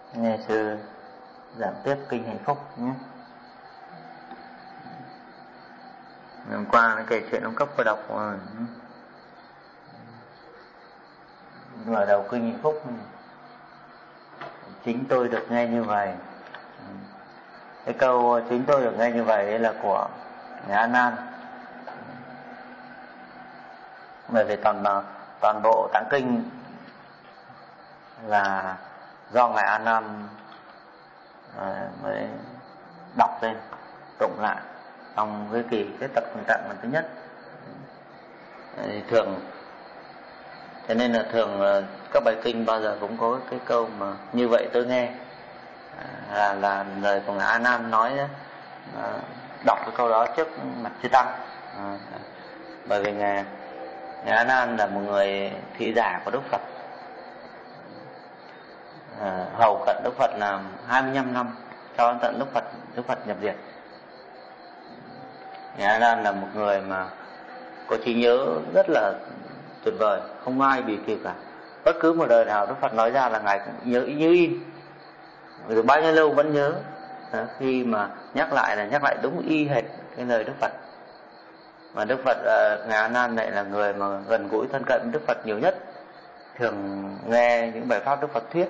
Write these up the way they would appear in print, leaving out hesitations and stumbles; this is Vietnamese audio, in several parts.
Nghe sư giảng tiếp kinh hạnh phúc nhé. Hôm qua nó kể chuyện ông cấp vừa đọc mở đầu kinh hạnh phúc. Chính tôi được nghe như vậy. Cái câu chính tôi được nghe như vậy là của Ngài A Nan. Bởi vì toàn bộ tạng kinh là do Ngài A Nan mới đọc lên, tụng lại trong cái kỳ cái tập tạng lần thứ nhất. Thường cho nên là thường các bài kinh bao giờ cũng có cái câu mà như vậy tôi nghe, là lời của Ngài A Nan nói, đọc cái câu đó trước mặt chư tăng. Bởi vì Ngài A Nan là một người thị giả của Đức Phật, hầu cận Đức Phật là 25 năm cho đến tận Đức Phật nhập diệt. Ngài A Nan là một người mà có trí nhớ rất là tuyệt vời, không ai bị kịp cả. Bất cứ một đời nào Đức Phật nói ra là Ngài cũng nhớ như in, rồi bao nhiêu lâu vẫn nhớ. Khi mà nhắc lại đúng y hệt cái lời Đức Phật. Mà Đức Phật, Ngài A Nan lại là người mà gần gũi thân cận Đức Phật nhiều nhất, thường nghe những bài pháp Đức Phật thuyết.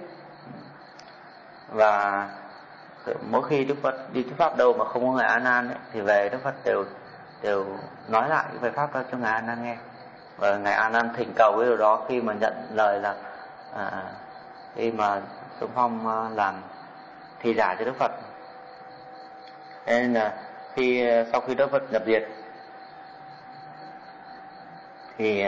Và mỗi khi Đức Phật đi thuyết pháp đâu mà không có Ngài A Nan ấy, thì về Đức Phật đều nói lại cái bài pháp đó cho Ngài A Nan nghe. Và Ngài A Nan thỉnh cầu cái điều đó khi mà nhận lời là khi mà Xung Phong làm thị giả cho Đức Phật. Nên là sau khi Đức Phật nhập diệt thì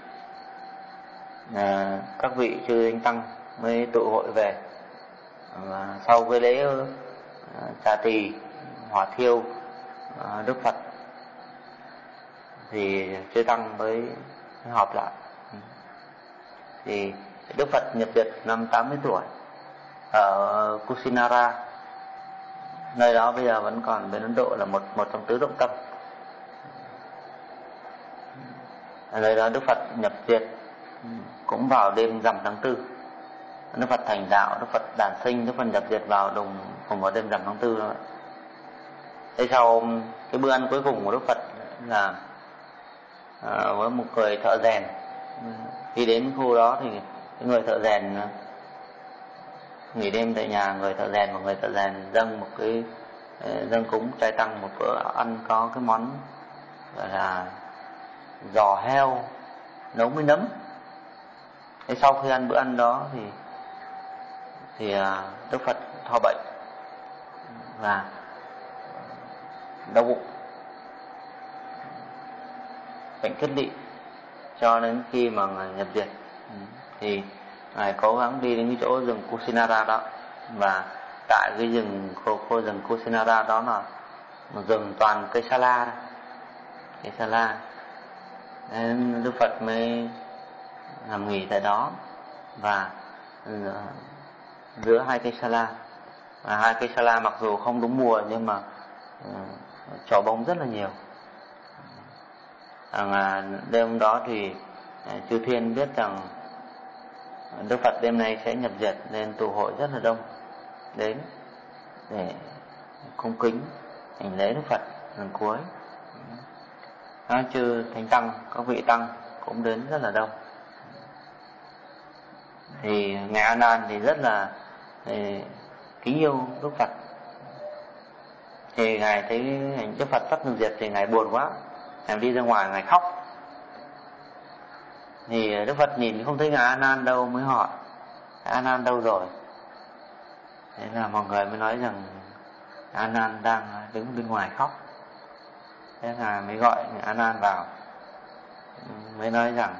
các vị chư Tinh Tăng mới tụ hội về. Và sau cái lễ trà tỳ hỏa thiêu Đức Phật thì chư Tăng mới họp lại. Thì Đức Phật nhập diệt năm 80 tuổi ở Kusinara. Nơi đó bây giờ vẫn còn bên Ấn Độ là một trong tứ động tâm. Ở nơi đó Đức Phật nhập diệt cũng vào đêm rằm tháng 4. Đức Phật thành đạo, Đức Phật đản sinh, Đức Phật nhập diệt cùng vào đêm rằm tháng 4 đó. Thế sau cái bữa ăn cuối cùng của Đức Phật là với một người thợ rèn. Khi đến khu đó thì cái người thợ rèn nghỉ đêm tại nhà người thợ rèn, và người thợ rèn dâng cúng trai tăng một bữa ăn có cái món gọi là giò heo nấu với nấm. Thế sau khi ăn bữa ăn đó thì Đức Phật thọ bệnh và đau bụng, bệnh kết lị, cho đến khi mà Ngài nhập diệt thì Ngài cố gắng đi đến cái chỗ rừng Kusinara đó. Và tại cái khu rừng Kusinara đó là một rừng toàn cây sa la. Nên Đức Phật mới nằm nghỉ tại đó. Và giữa hai cây sa la, và hai cây sa la mặc dù không đúng mùa nhưng mà trổ bông rất là nhiều. Đêm đó thì chư thiên biết rằng Đức Phật đêm nay sẽ nhập diệt, nên tụ hội rất là đông đến để cung kính hành lễ Đức Phật lần cuối. Chư Thánh Tăng, các vị Tăng cũng đến rất là đông. Thì Ngài A Nan thì rất là kính yêu Đức Phật. Thì Ngài thấy Đức Phật sắp nhập diệt thì Ngài buồn quá, Ngài đi ra ngoài, Ngài khóc. Thì Đức Phật nhìn không thấy Ngài A Nan đâu, mới hỏi A Nan đâu rồi. Thế là mọi người mới nói rằng A Nan đang đứng bên ngoài khóc. Thế là mới gọi A Nan vào, mới nói rằng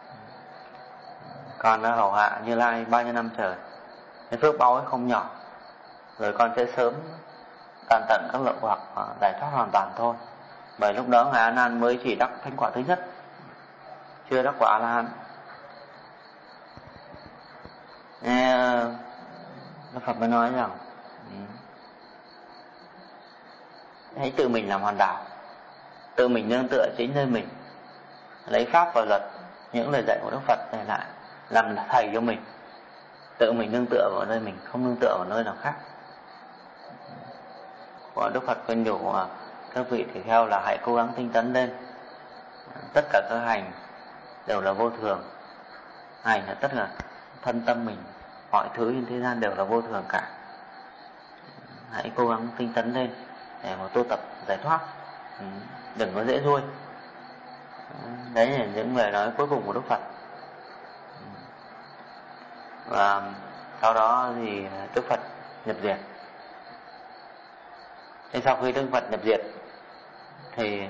con đã hầu hạ Như Lai bao nhiêu năm trời, cái phước báu ấy không nhỏ, rồi con sẽ sớm tàn tận các lậu hoặc giải thoát hoàn toàn thôi. Bởi lúc đó Ngài A Nan mới chỉ đắc thánh quả thứ nhất, chưa đắc quả A La Hán. Đức Phật mới nói rằng hãy tự mình làm hoàn đạo, tự mình nương tựa chính nơi mình, lấy pháp và luật, những lời dạy của Đức Phật để lại làm thầy cho mình. tự mình nương tựa vào nơi mình, không nương tựa vào nơi nào khác. Và Đức Phật khuyên nhủ các vị tỳ kheo là hãy cố gắng tinh tấn lên. Tất cả các hành đều là vô thường. Hành là tất là thân tâm mình, mọi thứ trên thế gian đều là vô thường cả. Hãy cố gắng tinh tấn lên để mà tu tập giải thoát, đừng có dễ ruôi. Đấy là những lời nói cuối cùng của Đức Phật. Và sau đó thì Đức Phật nhập diệt. Thế sau khi Đức Phật nhập diệt thì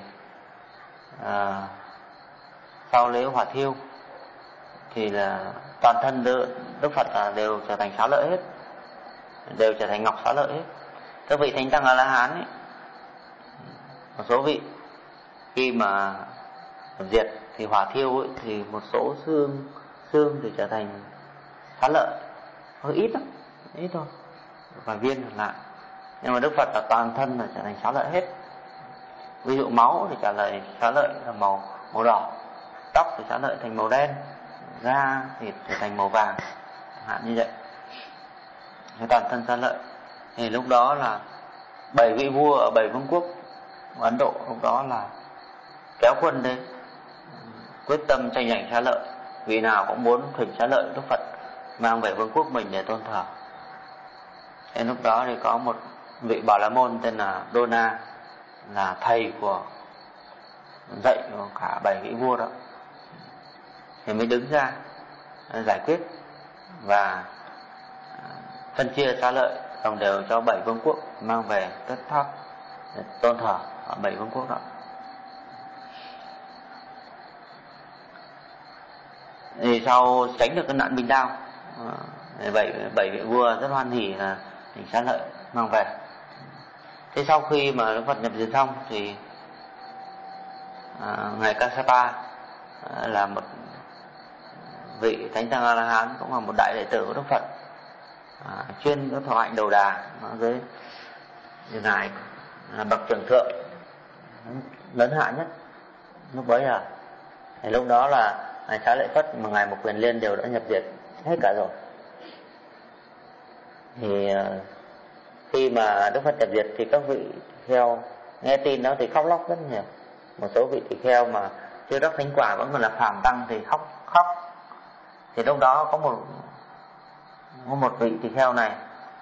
sau lễ hỏa thiêu thì là toàn thân Đức Phật là đều trở thành xá lợi hết, đều trở thành ngọc xá lợi hết. Các vị thánh tăng A La Hán ấy, một số vị khi mà nhập diệt thì hỏa thiêu ấy, thì một số xương thì trở thành xá lợi, hơi ít lắm, ít thôi, vài viên lại. Nhưng mà Đức Phật là toàn thân là trở thành xá lợi hết. Ví dụ máu thì xá lợi là màu đỏ, tóc thì xá lợi thành màu đen, da thì trở thành màu vàng, chẳng hạn như vậy. Toàn thân xá lợi. Thì lúc đó là 7 vị vua ở 7 vương quốc của Ấn Độ lúc đó là kéo quân đến, quyết tâm tranh giành xá lợi. Vị nào cũng muốn thỉnh xá lợi Đức Phật mang về vương quốc mình để tôn thờ. Đến lúc đó thì có một vị Bà La Môn tên là Dona, là thầy của dạy của cả 7 vị vua đó, thì mới đứng ra giải quyết và phân chia xá lợi đồng đều cho 7 vương quốc mang về tất tháp tôn thờ ở 7 vương quốc đó. Thì sau tránh được cái nạn binh đao, bảy vị vua rất hoan hỉ là thỉnh xá lợi mang về. Thế sau khi mà Đức Phật nhập diệt xong thì ngài Kassapa là một vị thánh tăng A La Hán, cũng là một đại đệ tử của Đức Phật, chuyên có thọ hạnh đầu đà với ngài là bậc trưởng thượng lớn hạ nhất lúc bấy giờ. Thì lúc đó là ngài Xá Lợi Phất mà ngài Mục Kiền Liên đều đã nhập diệt hết cả rồi. Thì khi mà Đức Phật nhập diệt thì các vị theo nghe tin đó thì khóc lóc rất nhiều. Một số vị tỳ kheo mà chưa đắc thánh quả vẫn còn là phàm tăng thì khóc. Thì lúc đó có một vị tỳ kheo này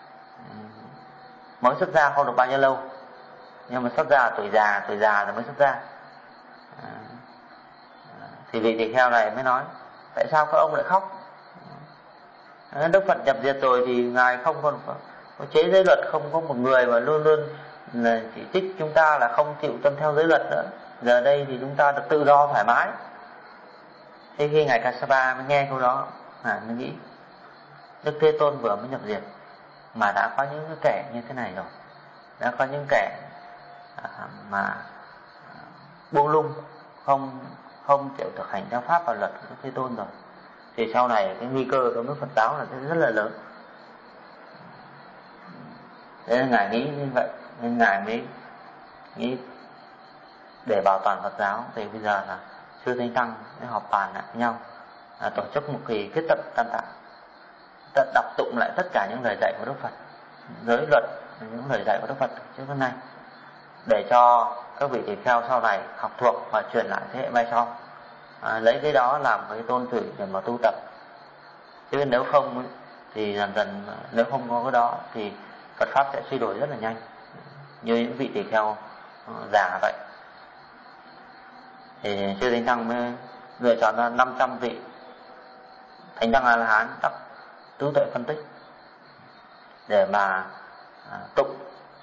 mới xuất gia không được bao nhiêu lâu, nhưng mà xuất gia tuổi già rồi mới xuất gia. Thì vị tỳ kheo này mới nói: tại sao các ông lại khóc? Đức Phật nhập diệt rồi thì ngài không còn có chế giới luật, không có một người mà luôn luôn là chỉ trích chúng ta là không chịu tuân theo giới luật nữa. Giờ đây thì chúng ta được tự do thoải mái. Thế khi ngài Kassapa mới nghe câu đó, mới nghĩ Đức Thế Tôn vừa mới nhập diệt mà đã có những cái kẻ như thế này rồi, đã có những kẻ mà buông lung, không chịu thực hành theo pháp và luật của Đức Thế Tôn rồi, thì sau này cái nguy cơ đối với Phật giáo là rất là lớn. Thế nên ngài nghĩ như vậy, nên ngài mới nghĩ để bảo toàn Phật giáo thì bây giờ là chư thánh tăng mới họp bàn lại với nhau, tổ chức một kỳ kết tập tam tạng, đọc tụng lại tất cả những lời dạy của Đức Phật, giới luật, những lời dạy của Đức Phật trước hôm nay, để cho các vị tỳ kheo sau này học thuộc và truyền lại thế hệ mai sau, lấy cái đó làm cái tôn thủy để mà tu tập. Chứ nếu không thì dần nếu không có cái đó thì Phật pháp sẽ suy đổi rất là nhanh, như những vị tỳ kheo già vậy. Thì chư thánh tăng mới lựa chọn ra 500 vị thánh tăng A La Hán đắc tứ tuệ phân tích để mà tụng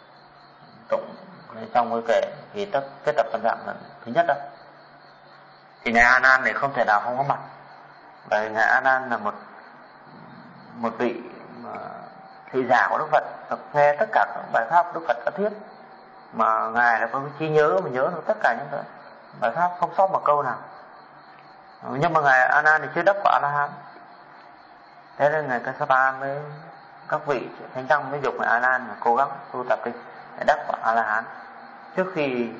trong cái kỳ kết tập tam tạng lần thứ nhất đó. Thì ngài A Nan thì không thể nào không có mặt, bởi ngài A Nan là một vị thị giả của Đức Phật, nghe tất cả các bài pháp Đức Phật đã thuyết, mà ngài là có cái trí nhớ mà nhớ được tất cả những cái bài pháp không sót một câu nào. Nhưng mà ngài A Nan thì chưa đắc quả A La Hán, thế nên ngài Kassapa mới, các vị thánh tăng mới dục ngài A Nan cố gắng tu tập đi để đắc quả A La Hán trước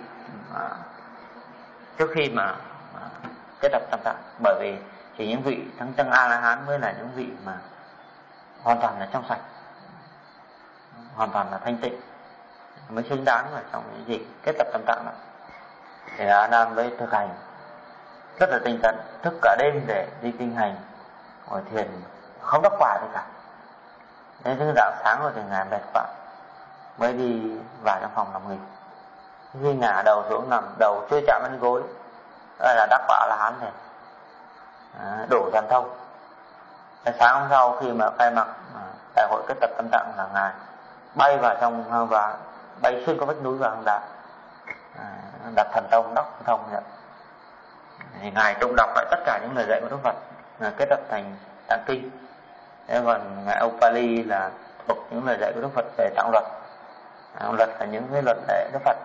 khi mà kết tập tam tạng. Bởi vì chỉ những vị thánh tăng A La Hán mới là những vị mà hoàn toàn là trong sạch, hoàn toàn là thanh tịnh mới xứng đáng ở trong những gì kết tập tam tạng đó. Thì A Nan mới thực hành rất là tinh tấn, thức cả đêm để đi kinh hành, ngồi thiền không đắc quả gì cả. Đến thứ rạng sáng rồi thì ngài mệt quá mới đi vào trong phòng nằm nghỉ. Khi ngả đầu xuống nằm, đầu chưa chạm đến gối là đắc quả là hán rồi, đủ thần thông. Sáng hôm sau khi mà khai mạc đại hội kết tập tam tạng là ngài bay vào trong hang đá, bay xuyên qua vách núi vào hang đá, đặt thần thông, đắc thần thông vậy. Thì ngài tụng đọc lại tất cả những lời dạy của Đức Phật, kết tập thành tạng kinh. Thế còn ngài Upali là thuộc những lời dạy của Đức Phật về tạng luật. Tạng luật là những cái luật lệ Đức Phật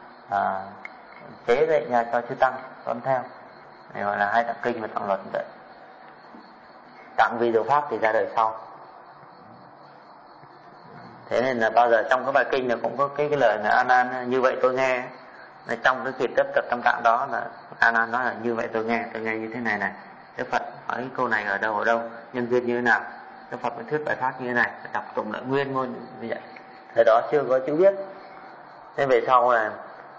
chế dạy ra cho chư tăng tuân theo, này gọi là hai tạng kinh và tạng luật vậy. Tạng vi diệu pháp thì ra đời sau. Thế nên là bao giờ trong cái bài kinh là cũng có cái lời là A Nan như vậy tôi nghe. Là trong cái kiệt tập tam tạng đó là A Nan nói là như vậy tôi nghe như thế này này. Đức Phật hỏi cái câu này ở đâu, nhân duyên như thế nào, Đức Phật mới thuyết bài pháp như thế này, đọc tụng lại nguyên ngôn như vậy. Thời đó chưa có chữ viết. Thế về sau là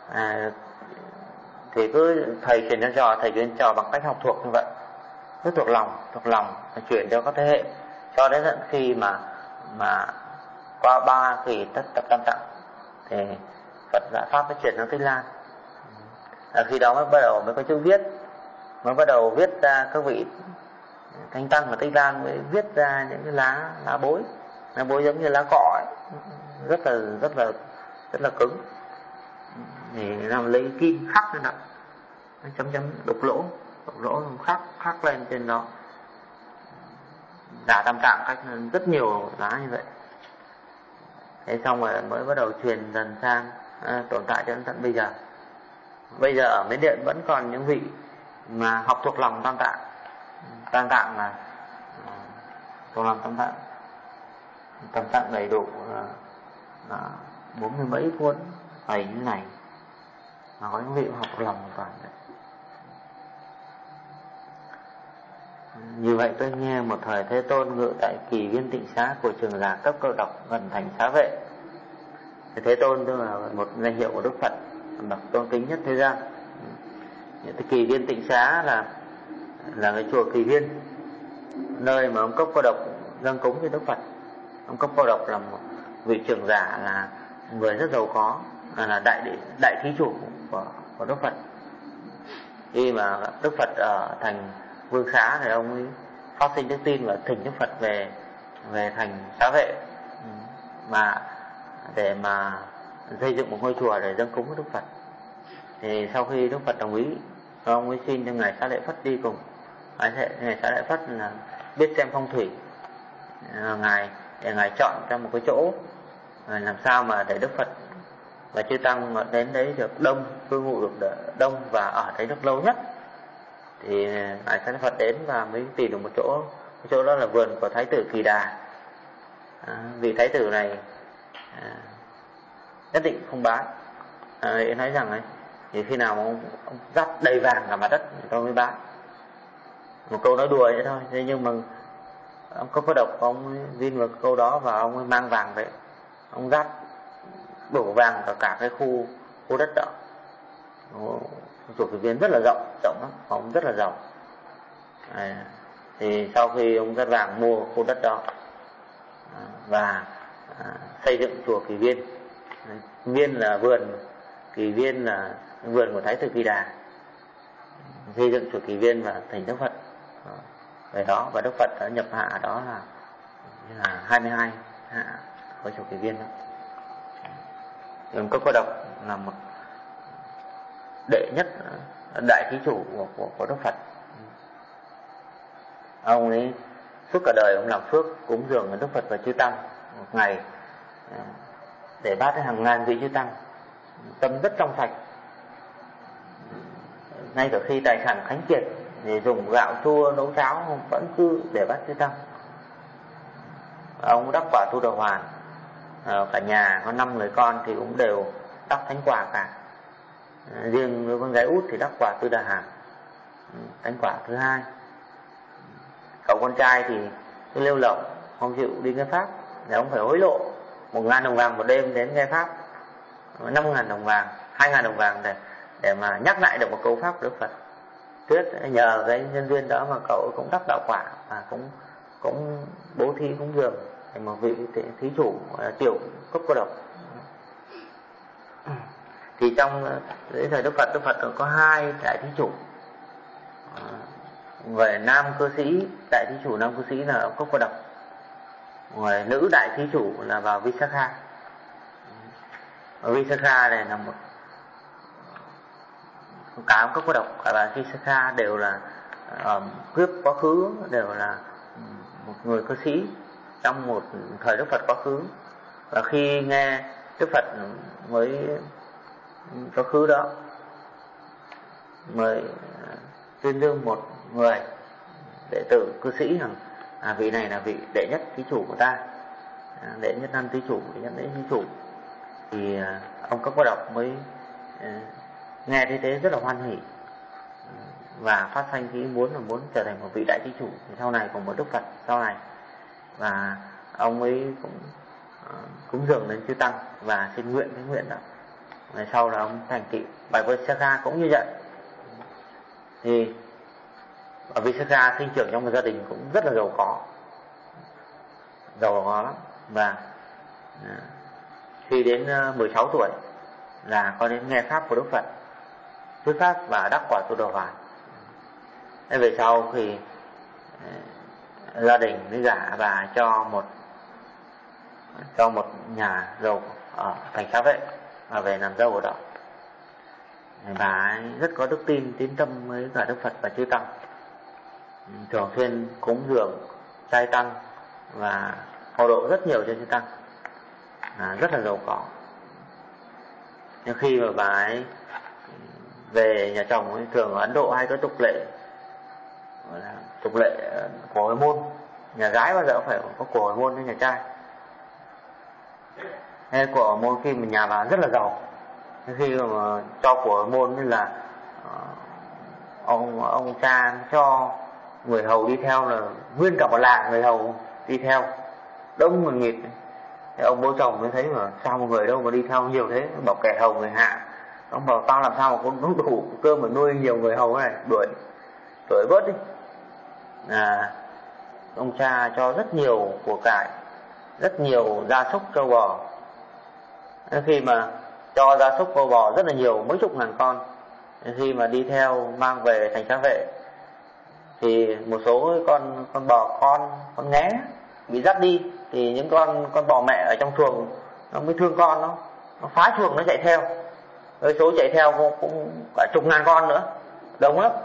thì cứ thầy truyền cho bằng cách học thuộc như vậy, cứ thuộc lòng chuyển cho các thế hệ, cho đến tận khi mà qua 3 kỳ tất tập tam tạng thì Phật giải pháp mới chuyển sang Tích Lan. Khi đó mới có chữ viết, mới bắt đầu viết ra các vị thánh tăng và Tích Lan mới viết ra những cái lá bối giống như lá cọ ấy, rất là cứng, thì làm lấy kim khắc lên đó, chấm đục lỗ khắc lên trên đó, giả tam tạng cách rất nhiều lá như vậy. Thế xong rồi mới bắt đầu truyền dần sang tồn tại cho đến tận bây giờ. Bây giờ ở Miến Điện vẫn còn những vị mà học thuộc lòng tam tạng. Tam tạng là thuộc lòng tam tạng đầy đủ là 40 mấy cuốn bày như này, mà có những vị học thuộc lòng hoàn toàn đấy. Như vậy tôi nghe một thời Thế Tôn ngự tại Kỳ Viên Tịnh Xá của Trường Giả Cấp Câu Độc gần thành Xá Vệ. Thế Tôn tức là một danh hiệu của Đức Phật, bậc tôn kính nhất thế gian. Kỳ Viên Tịnh Xá là cái chùa Kỳ Viên, nơi mà ông Cốc Câu Độc dâng cúng cho Đức Phật. Ông Cốc Câu Độc là một vị trưởng giả, là người rất giàu có, là đại thí chủ của Đức Phật. Khi mà Đức Phật ở thành Vương Xá thì ông ấy phát sinh đức tin và thỉnh Đức Phật về thành Xá Vệ, mà để mà xây dựng một ngôi chùa để dâng cúng với Đức Phật. Thì sau khi Đức Phật đồng ý, ông ấy xin cho ngài Xá Lợi Phất đi cùng. Ngài Xá Lợi Phất là biết xem phong thủy, để ngài chọn ra một cái chỗ làm sao mà để Đức Phật và chư tăng đến đấy được đông, cư ngụ được đông và ở đấy được lâu nhất. Thì ngài Xá Lợi Phật đến và mới tìm được một chỗ. Cái chỗ đó là vườn của Thái tử Kỳ Đà. Vị Thái tử này nhất định không bán. Nói rằng ấy, thì khi nào mà ông dắt đầy vàng cả mặt đất tôi mới bán. Một câu nói đùa vậy thôi. Thế nhưng mà ông Cốc Câu Độc ông vin vào câu đó và ông ấy mang vàng về, ông dắt đổ vàng cả cái khu đất đó. Chùa Kỳ Viên rất là rộng lắm, ông rất là giàu. Thì sau khi ông dắt vàng mua khu đất đó và xây dựng chùa Kỳ Viên. Viên là vườn, Kỳ Viên là vườn của Thái tử Kỳ Đà. Xây dựng chùa Kỳ Viên và thành Đức Phật về đó, và Đức Phật đã nhập hạ đó là 22 hạ của chùa Kỳ Viên đó. Ông Cốc Câu Độc là một đệ nhất đại thí chủ của Đức Phật. Ông ấy suốt cả đời ông làm phước cúng dường Đức Phật và chư tăng, một ngày để bát đến hàng ngàn vị chư tăng, tâm rất trong sạch. Ngay cả khi tài sản khánh kiệt thì dùng gạo chua nấu cháo vẫn cứ để bát chư tăng. Ông đắc quả Tu Đà Hoàn, cả nhà có 5 người con thì cũng đều đắc thánh quả cả. Riêng đứa con gái út thì đắc quả Tư Đà Hàm, thánh quả thứ 2. Cậu con trai thì cứ lêu lỏng không chịu đi nghe pháp, thì ông phải hối lộ 1.000 đồng vàng một đêm đến nghe pháp, 5.000 đồng vàng, 2.000 đồng vàng để mà nhắc lại được một câu pháp của Đức Phật thuyết. Nhờ cái nhân duyên đó mà cậu cũng đắc đạo quả và cũng bố thí cúng dường thành một vị thí chủ tiểu cấp cô độc. Thì trong thời Đức Phật có 2 đại thí chủ. Về nam cư sĩ, đại thí chủ nam cư sĩ là ông Cốc Cô Độc. Người nữ đại thí chủ là vào Visakha. Visakha này là một cả ông Cốc Cô Độc cả bà Visakha đều là kiếp quá khứ đều là một người cư sĩ trong một thời Đức Phật quá khứ. Và khi nghe Đức Phật mới quá khứ đó mới tuyên dương một người đệ tử cư sĩ rằng vị này là vị đệ nhất thí chủ của ta, đệ nhất nam thí chủ, đệ nhất đệ thí chủ. Thì ông Cốc Cô Độc mới nghe thế rất là hoan hỉ và phát sanh cái ý muốn trở thành một vị đại thí chủ thì sau này cùng một Đức Phật sau này. Và ông ấy cũng cúng dường đến chư tăng và xin nguyện cái nguyện đó. Rồi sau là ông thành tựu. Bài Visakha cũng như vậy. Thì ở Visakha sinh trưởng trong một gia đình cũng rất là giàu có lắm. Và khi đến 16 tuổi là có đến nghe pháp của Đức Phật, thuyết pháp và đắc quả Tu Đà Hoàn. Thế về sau thì gia đình mới gả bà cho một nhà giàu ở thành Xá Vệ và về làm dâu ở đó. Bà ấy rất có đức tin, tín tâm với cả Đức Phật và chư tăng, thường xuyên cúng dường trai tăng và hộ độ rất nhiều cho chư tăng, rất là giàu có. Nhưng khi mà bà ấy về nhà chồng ấy, thường ở Ấn Độ hay có tục lệ của hồi môn, nhà gái bao giờ phải có của hồi môn với nhà trai. Thế của hồi môn khi mà nhà bà rất là giàu, khi mà cho của hồi môn nên là ông cha cho người hầu đi theo là nguyên cả một làng người hầu đi theo đông người nghịt. Thế ông bố chồng mới thấy mà sao một người đâu mà đi theo nhiều thế, bảo kẻ hầu người hạ. Ông bảo tao làm sao mà có đủ cơm mà nuôi nhiều người hầu này, đuổi bớt đi. Ông cha cho rất nhiều của cải, rất nhiều gia súc trâu bò. Khi mà cho gia súc trâu bò rất là nhiều, mấy chục ngàn con, khi mà đi theo mang về thành Xá Vệ thì một số con bò con nghé bị dắt đi, thì những con bò mẹ ở trong chuồng nó mới thương con, nó phá chuồng nó chạy theo. Với số chạy theo cũng cả chục ngàn con nữa, đông lắm.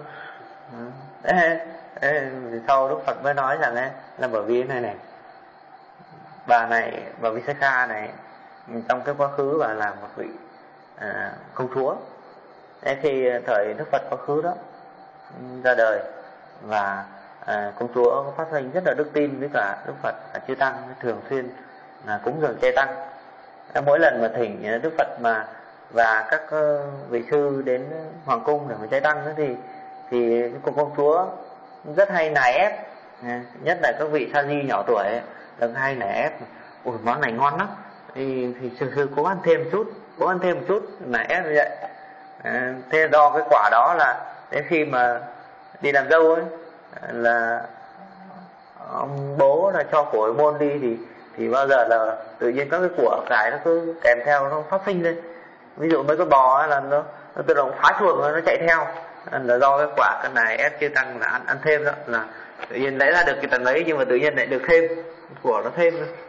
Sau Đức Phật mới nói rằng ấy, là bởi vì này bà Visakha này trong cái quá khứ bà là một vị công chúa. Thế khi thời Đức Phật quá khứ đó ra đời và công chúa có phát sinh rất là đức tin với cả Đức Phật và chư tăng, thường xuyên cúng dường chay tăng. Mỗi lần mà thỉnh Đức Phật và các vị sư đến hoàng cung để mà chay tăng đó, thì công chúa rất hay nài ép, nhất là các vị sa di nhỏ tuổi ấy, là hay nài ép, ôi món này ngon lắm, thì sư cố ăn thêm một chút, nài ép như vậy. Thế do cái quả đó là đến khi mà đi làm dâu ấy là ông bố là cho của hồi môn đi thì bao giờ là tự nhiên các cái của cải nó cứ kèm theo, nó phát sinh lên. Ví dụ mấy con bò ấy là nó tự động phá chuồng nó chạy theo, là do cái quả cái này ép chư tăng là ăn thêm đó, là tự nhiên lấy ra được cái tầng ấy nhưng mà tự nhiên lại được thêm của nó thêm nữa.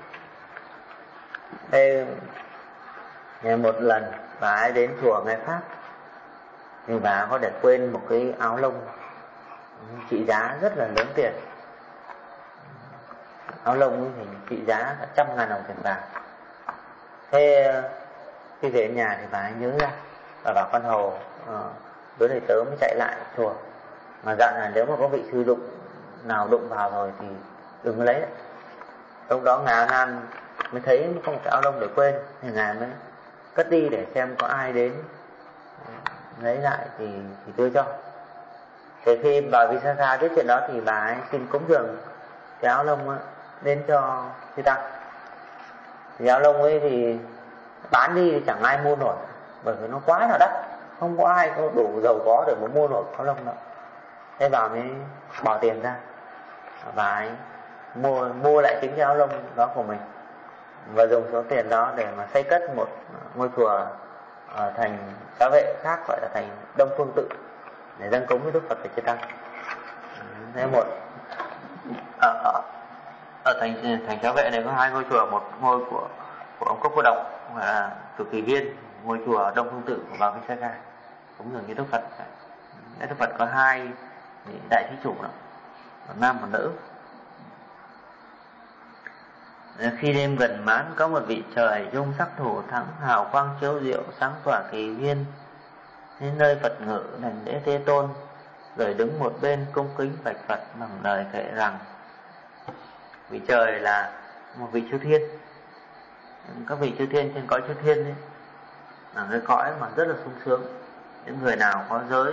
Đây một lần bà ấy đến chùa nghe pháp thì bà có để quên một cái áo lông trị giá rất là lớn tiền. Áo lông thì trị giá 100.000 đồng tiền vàng. Thế khi về nhà thì bà ấy nhớ ra và bảo con hầu bữa nay tớ mới chạy lại chùa mà dặn là nếu mà có vị sư nào đụng vào rồi thì đừng lấy đấy. Lúc đó Ngài Nan mới thấy có một cái áo lông để quên thì Ngài mới cất đi để xem có ai đến lấy lại thì đưa cho. Thế khi bà Visakha biết chuyện đó thì bà ấy xin cúng dường cái áo lông đến cho chư tăng. Thì áo lông ấy thì bán đi thì chẳng ai mua nổi, bởi vì nó quá là đắt, không có ai có đủ giàu có để mà mua nổi áo lông đâu. Thế bà mới bỏ tiền ra và ấy mua lại chính cái áo lông đó của mình, và dùng số tiền đó để mà xây cất một ngôi chùa ở thành Xá Vệ khác, gọi là thành Đông Phương Tự, để dâng cúng với Đức Phật và Chư Tăng. Thế một ở thành Xá Vệ này có 2 ngôi chùa, một ngôi của ông Cốc Vô Độc là cực kỳ viên, ngôi chùa Đông Phương Tự của Bà Kinh Sa Ca cũng dường như Đức Phật. Đức Phật có 2 đại thí chủ đó, một nam một nữ. Khi đêm gần mãn, có một vị trời dung sắc thủ thắng, hào quang chiếu diệu, sáng tỏa kỳ viên, đến nơi Phật ngự đảnh lễ Thế Tôn, rồi đứng một bên cung kính bạch Phật bằng lời kệ rằng: vị trời là một vị chư thiên. Các vị chư thiên trên cõi chư thiên ấy, là cái cõi mà rất là sung sướng. Những người nào có giới,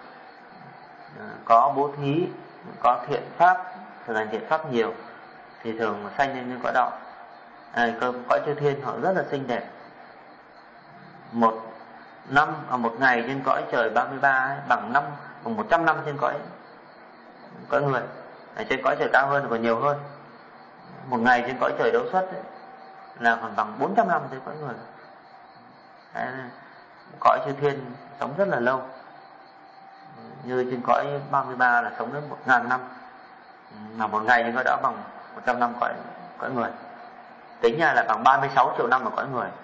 có bố thí, có thiện pháp, thực hành thiện pháp nhiều thì thường sanh lên những cõi đạo. Cõi chư thiên họ rất là xinh đẹp. Một ngày trên cõi trời 33 ấy, bằng 100 năm trên cõi người. Trên cõi trời cao hơn còn nhiều hơn. Một ngày trên cõi trời đấu xuất ấy, là còn bằng 400 năm trên cõi người. Cõi chư thiên sống rất là lâu. Như trên cõi 33 là sống đến 1000 năm, mà một ngày trên cõi đó bằng 100 năm cõi người. Tính ra là bằng 36 triệu năm ở cõi người.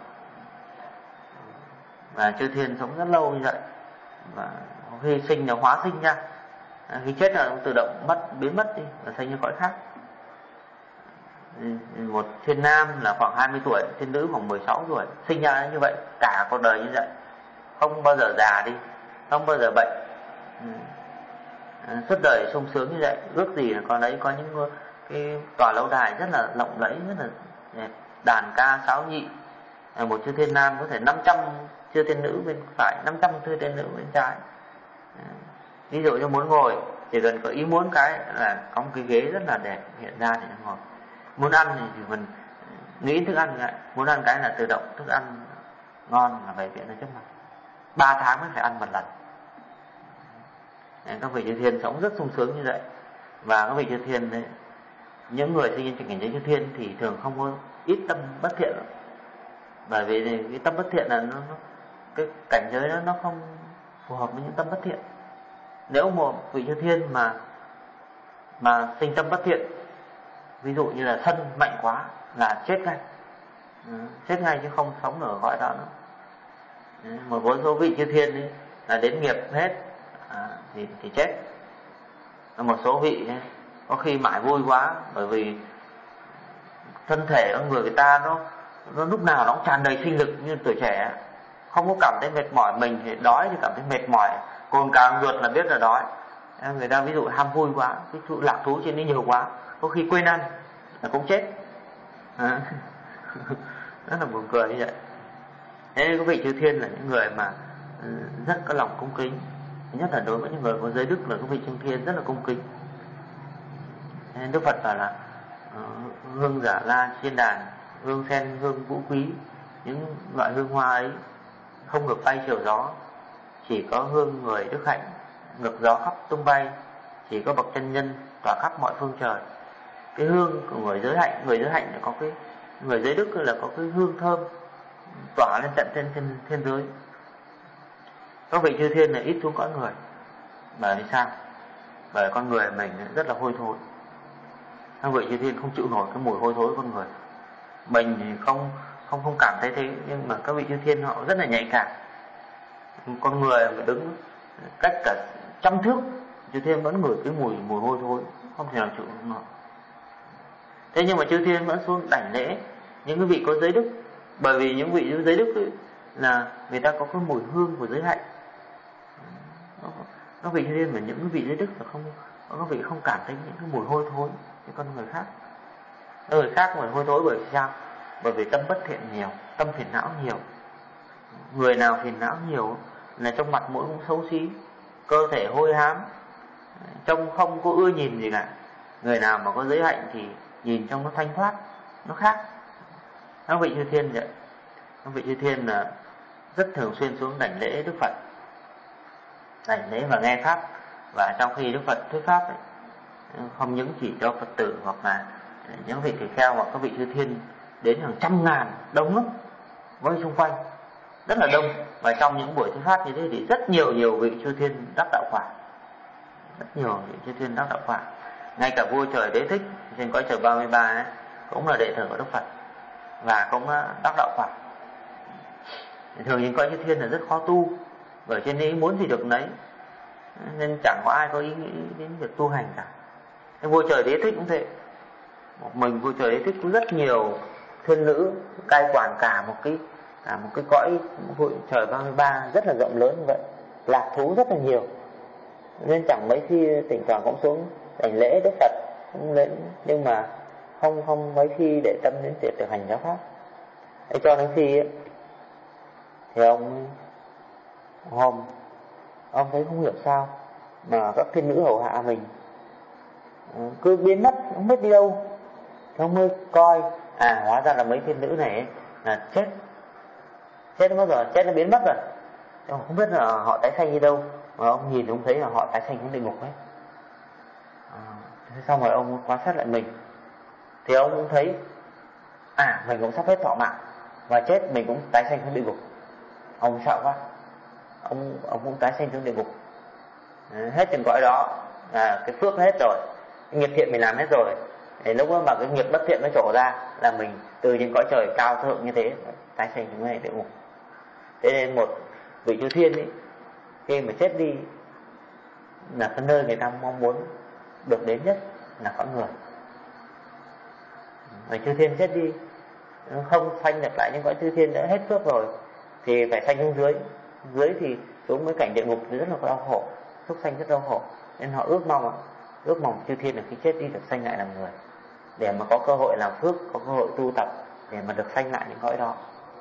Và chư thiên sống rất lâu như vậy. Và khi sinh là hóa sinh ra, khi chết là tự động biến mất đi và sinh như cõi khác. Một thiên nam là khoảng 20 tuổi, thiên nữ khoảng 16 tuổi, sinh ra như vậy, cả cuộc đời như vậy, không bao giờ già đi, không bao giờ bệnh, suốt đời sung sướng như vậy. Ước gì là con ấy có những cái tòa lâu đài rất là lộng lẫy, rất là đẹp, đàn ca sáo nhị. Một chư thiên nam có thể 500 chư thiên nữ bên phải, 500 chư thiên nữ bên trái. Ví dụ như muốn ngồi, chỉ cần có ý muốn cái là có một cái ghế rất là đẹp hiện ra thì ngồi. Muốn ăn thì mình nghĩ thức ăn lại, muốn ăn cái là tự động thức ăn ngon là bày biện ra trước mặt. 3 tháng mới phải ăn một lần. Các vị chư thiên sống rất sung sướng như vậy. Và các vị chư thiên đấy, những người sinh trên cảnh giới chư thiên thì thường không có ít tâm bất thiện lắm. Bởi vì cái tâm bất thiện là cái cảnh giới đó nó không phù hợp với những tâm bất thiện. Nếu một vị chư thiên mà sinh tâm bất thiện, ví dụ như là sân mạnh quá là chết ngay chứ không sống ở cõi đó nữa. Một số vị chư thiên ấy, là đến nghiệp hết thì chết. Một số vị ấy, có khi mãi vui quá, bởi vì thân thể con người ta nó lúc nào nó cũng tràn đầy sinh lực như tuổi trẻ, không có cảm thấy mệt mỏi. Mình thì đói thì cảm thấy mệt mỏi, cồn cào ruột là biết là đói. Người ta ví dụ ham vui quá, cái sự lạc thú trên nó nhiều quá, có khi quên ăn là cũng chết. Rất là buồn cười như vậy. Thế nên các vị chư thiên là những người mà rất có lòng cung kính. Nhất là đối với những người có giới đức là các vị chư thiên rất là cung kính. Nên Đức Phật bảo là hương giả la trên đàn, hương sen, hương vũ quý, những loại hương hoa ấy không ngược bay chiều gió, chỉ có hương người đức hạnh ngược gió khắp tung bay, chỉ có bậc chân nhân tỏa khắp mọi phương trời. Cái hương của người giới hạnh là có cái, người giới đức là có cái hương thơm tỏa lên tận thiên giới. Các vị chư thiên là ít xuống cõi người. Bởi vì sao? Bởi con người mình rất là hôi thối. Các vị chư thiên không chịu nổi cái mùi hôi thối con người. Mình thì không cảm thấy thế, nhưng mà các vị chư thiên họ rất là nhạy cảm. Con người mà đứng cách cả 100 thước, chư thiên vẫn ngửi cái mùi hôi thối, không thể nào chịu nổi. Thế nhưng mà chư thiên vẫn xuống đảnh lễ những cái vị có giới đức, bởi vì những vị giới đức ấy, là người ta có cái mùi hương của giới hạnh. Các vị chư thiên và những cái vị giới đức là các vị không cảm thấy những cái mùi hôi thối như con người khác. Người khác mùi hôi thối bởi vì sao? Bởi vì tâm bất thiện nhiều, tâm phiền não nhiều. Người nào phiền não nhiều là trong mặt mũi cũng xấu xí, cơ thể hôi hám, trông không có ưa nhìn gì cả. Người nào mà có giới hạnh thì nhìn trong nó thanh thoát, nó khác. Các vị chư thiên vậy, các vị chư thiên là rất thường xuyên xuống đảnh lễ Đức Phật, đảnh lễ và nghe pháp. Và trong khi Đức Phật thuyết pháp ấy, không những chỉ cho Phật tử hoặc là những vị tỳ kheo hoặc các vị chư thiên đến hàng trăm ngàn, đông lắm, với xung quanh rất là đông. Và trong những buổi thuyết pháp như thế thì rất nhiều vị chư thiên đắc đạo quả, rất nhiều vị chư thiên đắc đạo quả. Ngay cả vua trời Đế Thích trên cõi trời 33 ấy, cũng là đệ tử của Đức Phật và cũng đắc đạo quả. Thường những cõi chư thiên là rất khó tu, bởi trên ý muốn gì được nấy, nên chẳng có ai có ý nghĩ đến việc tu hành cả. Cái vua trời Đế Thích cũng thế, một mình vua trời Đế Thích có rất nhiều thiên nữ cai quản cả một cái cõi vua trời 33 rất là rộng lớn như vậy, lạc thú rất là nhiều, nên chẳng mấy khi thỉnh thoảng cũng xuống đảnh lễ Đức Phật cũng đến, nhưng mà không mấy khi để tâm đến việc thực hành giáo pháp. Thế cho đến khi ấy, thì ông thấy không hiểu sao mà các thiên nữ hầu hạ mình cứ biến mất, không biết đi đâu. Thì ông mới coi, hóa ra là mấy thiên nữ này ấy, là chết mất rồi, chết nó biến mất rồi. Không biết là họ tái sanh đi đâu, mà ông nhìn ông thấy là họ tái sanh đến địa ngục ấy. Thế xong rồi ông quan sát lại mình, thì ông cũng thấy mình cũng sắp hết thọ mạng và chết, mình cũng tái sanh xuống địa ngục. Ông sợ quá, ông cũng tái sanh xuống địa ngục. Hết chừng cõi đó là cái phước hết rồi, cái nghiệp thiện mình làm hết rồi. Thì lúc đó mà cái nghiệp bất thiện nó trổ ra là mình từ những cõi trời cao thượng như thế tái sanh xuống địa ngục. Thế nên một vị chư thiên ấy, khi mà chết đi là cái nơi người ta mong muốn được đến nhất là cõi người. Người chư thiên chết đi không sanh được lại những cõi chư thiên đã hết phước rồi thì phải sanh xuống dưới thì xuống với cảnh địa ngục rất là đau khổ, súc sanh rất đau khổ. Nên họ ước mong chư thiên là khi chết đi được sanh lại làm người, để mà có cơ hội làm phước, có cơ hội tu tập để mà được sanh lại những cõi đó.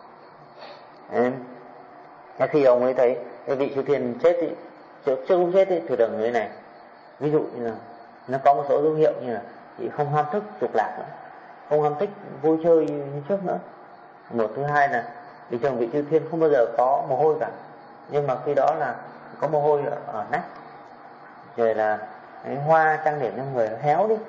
Khi ông ấy thấy cái vị chư thiên chết đi, trước lúc chết đi, thì đường người này ví dụ như là nó có một số dấu hiệu như là chị không ham thích dục lạc nữa, không ham thích vui chơi như trước nữa. Một, thứ hai là bình thường vị chư thiên không bao giờ có mồ hôi cả, nhưng mà khi đó là có mồ hôi ở nách, rồi là cái hoa trang điểm cho người nó héo đi,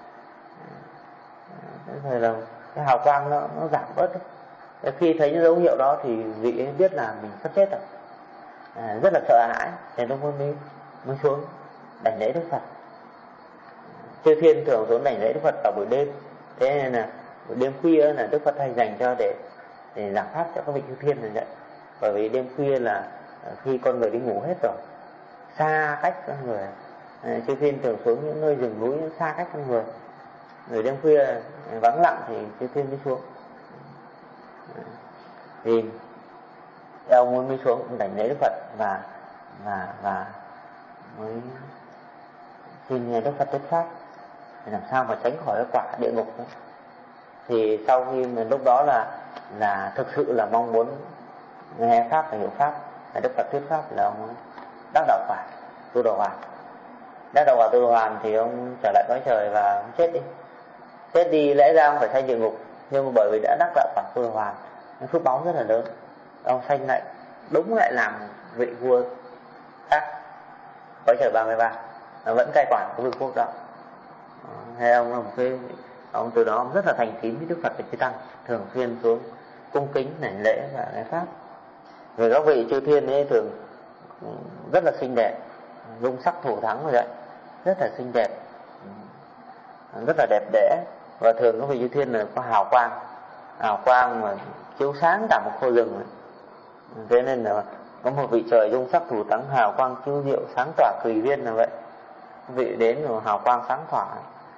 rồi là cái hào quang nó giảm bớt đi. Khi thấy những dấu hiệu đó thì vị ấy biết là mình sắp chết rồi, rất là sợ hãi, thì lúc mới xuống đảnh lễ Đức Phật. Chư thiên thường xuống đảnh lễ Đức Phật vào buổi đêm, thế nên là buổi đêm khuya là Đức Phật hay dành cho để giảng pháp cho các vị chư thiên là vậy. Bởi vì đêm khuya là khi con người đi ngủ hết rồi, xa cách con người, chư thiên thường xuống những nơi rừng núi xa cách con người. Người đêm khuya vắng lặng thì chư thiên mới xuống. Thì ông mới xuống đảnh lễ Đức Phật và mới xin nghe Đức Phật thuyết pháp để làm sao mà tránh khỏi cái quả địa ngục đó. Thì sau khi mà lúc đó là thực sự là mong muốn nghe pháp và hiểu pháp, là Đức Phật thuyết pháp, là ông đắc đạo quả tu đồ hoàn. Đắc đạo quả tu đồ hoàn thì ông trở lại cõi trời và ông chết đi lẽ ra ông phải sanh địa ngục, nhưng mà bởi vì đã đắc đạo quả tu đồ hoàn, phước báu rất là lớn, ông sanh lại đúng lại làm vị vua khác cõi trời 33, vẫn cai quản cái vương quốc đó. Hay ông từ đó ông rất là thành tín với Đức Phật và Chư Tăng, thường xuyên xuống cung kính đảnh lễ và nghe pháp. Vì các vị chư thiên ấy thường rất là xinh đẹp, dung sắc thủ thắng như vậy, rất là xinh đẹp, rất là đẹp đẽ, và thường các vị chư thiên là có hào quang mà chiếu sáng cả một khu rừng. Thế nên là có một vị trời dung sắc thủ thắng, hào quang chiếu diệu, sáng tỏa tùy viên là vậy. Vị đến rồi hào quang sáng tỏa,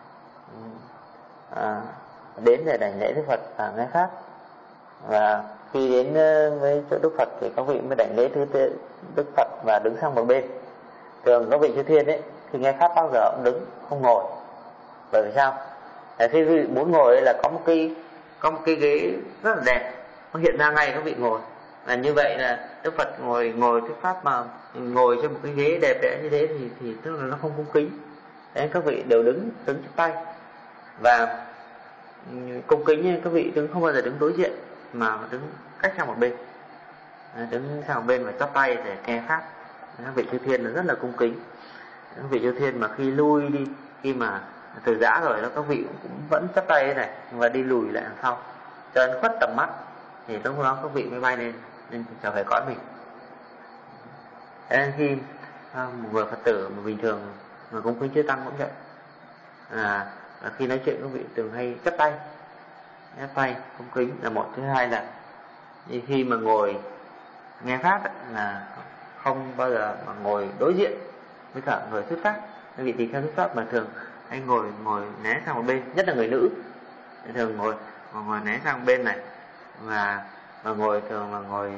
đến để đảnh lễ Đức Phật và nghe pháp. Và khi đến với chỗ Đức Phật thì các vị mới đảnh lễ Đức Phật và đứng sang một bên. Thường các vị chư thiên ấy thì nghe pháp bao giờ cũng đứng, không ngồi. Bởi vì sao? Khi quý vị muốn ngồi là có một cái ghế rất là đẹp, nó hiện ra ngay các vị ngồi. Và như vậy là Đức Phật ngồi thuyết pháp mà ngồi trên một cái ghế đẹp đẽ như thế thì tức là nó không cung kính. Đấy, các vị đều đứng chắp tay. Và cung kính, các vị đứng không bao giờ đứng đối diện mà đứng cách sang một bên, đứng sang một bên và chắp tay để nghe pháp. Các vị chư thiên là rất là cung kính. Các vị chư thiên mà khi lui đi, khi mà từ giã rồi đó, các vị cũng vẫn chắp tay thế này và đi lùi lại đằng sau cho đến khuất tầm mắt, thì lúc đó các vị mới bay lên trở về cõi mình. Thế nên khi một người Phật tử mà bình thường mà cung kính chư tăng cũng vậy, khi nói chuyện các vị thường hay chắp tay cung kính là một. Thứ hai là khi mà ngồi nghe pháp ấy, là không bao giờ mà ngồi đối diện với cả người thuyết pháp. Các vị tỳ kheo thuyết pháp mà thường hay ngồi né sang một bên, nhất là người nữ thường ngồi né sang một bên này, và ngồi thường là ngồi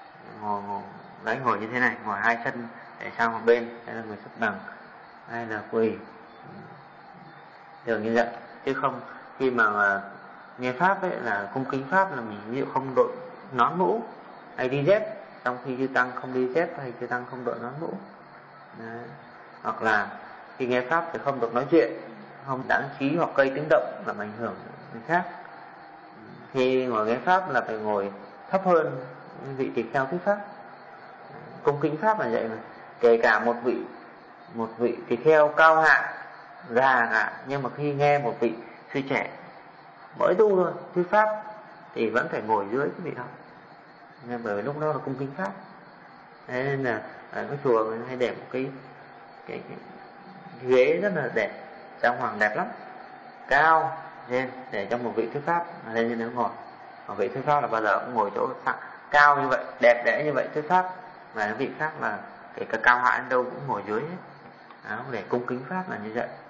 như thế này, ngồi hai chân để sang một bên, hay là người xếp bằng, hay là quỳ, thường như vậy. Chứ không khi mà nghe pháp ấy là cung kính pháp là mình ví dụ không đội nón mũ hay đi dép, trong khi chư tăng không đi dép hay chư tăng không đội nón mũ. Đấy. Hoặc là khi nghe pháp thì không được nói chuyện, không đáng trí hoặc gây tiếng động làm ảnh hưởng người khác. Khi ngồi nghe pháp là phải ngồi thấp hơn vị tỳ kheo thuyết pháp. Cung kính pháp là vậy mà. Kể cả một vị tỳ kheo cao hạ, già cả, nhưng mà khi nghe một vị sư trẻ mới tu thôi thuyết pháp thì vẫn phải ngồi dưới cái vị đó, bởi vì lúc đó là cung kính pháp. Thế nên là ở cái chùa mình hay để một cái ghế rất là đẹp, trang hoàng đẹp lắm, cao lên để cho một vị thuyết pháp lên trên đó ngồi. Một vị thuyết pháp là bao giờ cũng ngồi chỗ cao như vậy, đẹp đẽ như vậy thuyết pháp, và những vị khác là kể cả cao hạ đến đâu cũng ngồi dưới hết. Đó, để cung kính pháp là như vậy.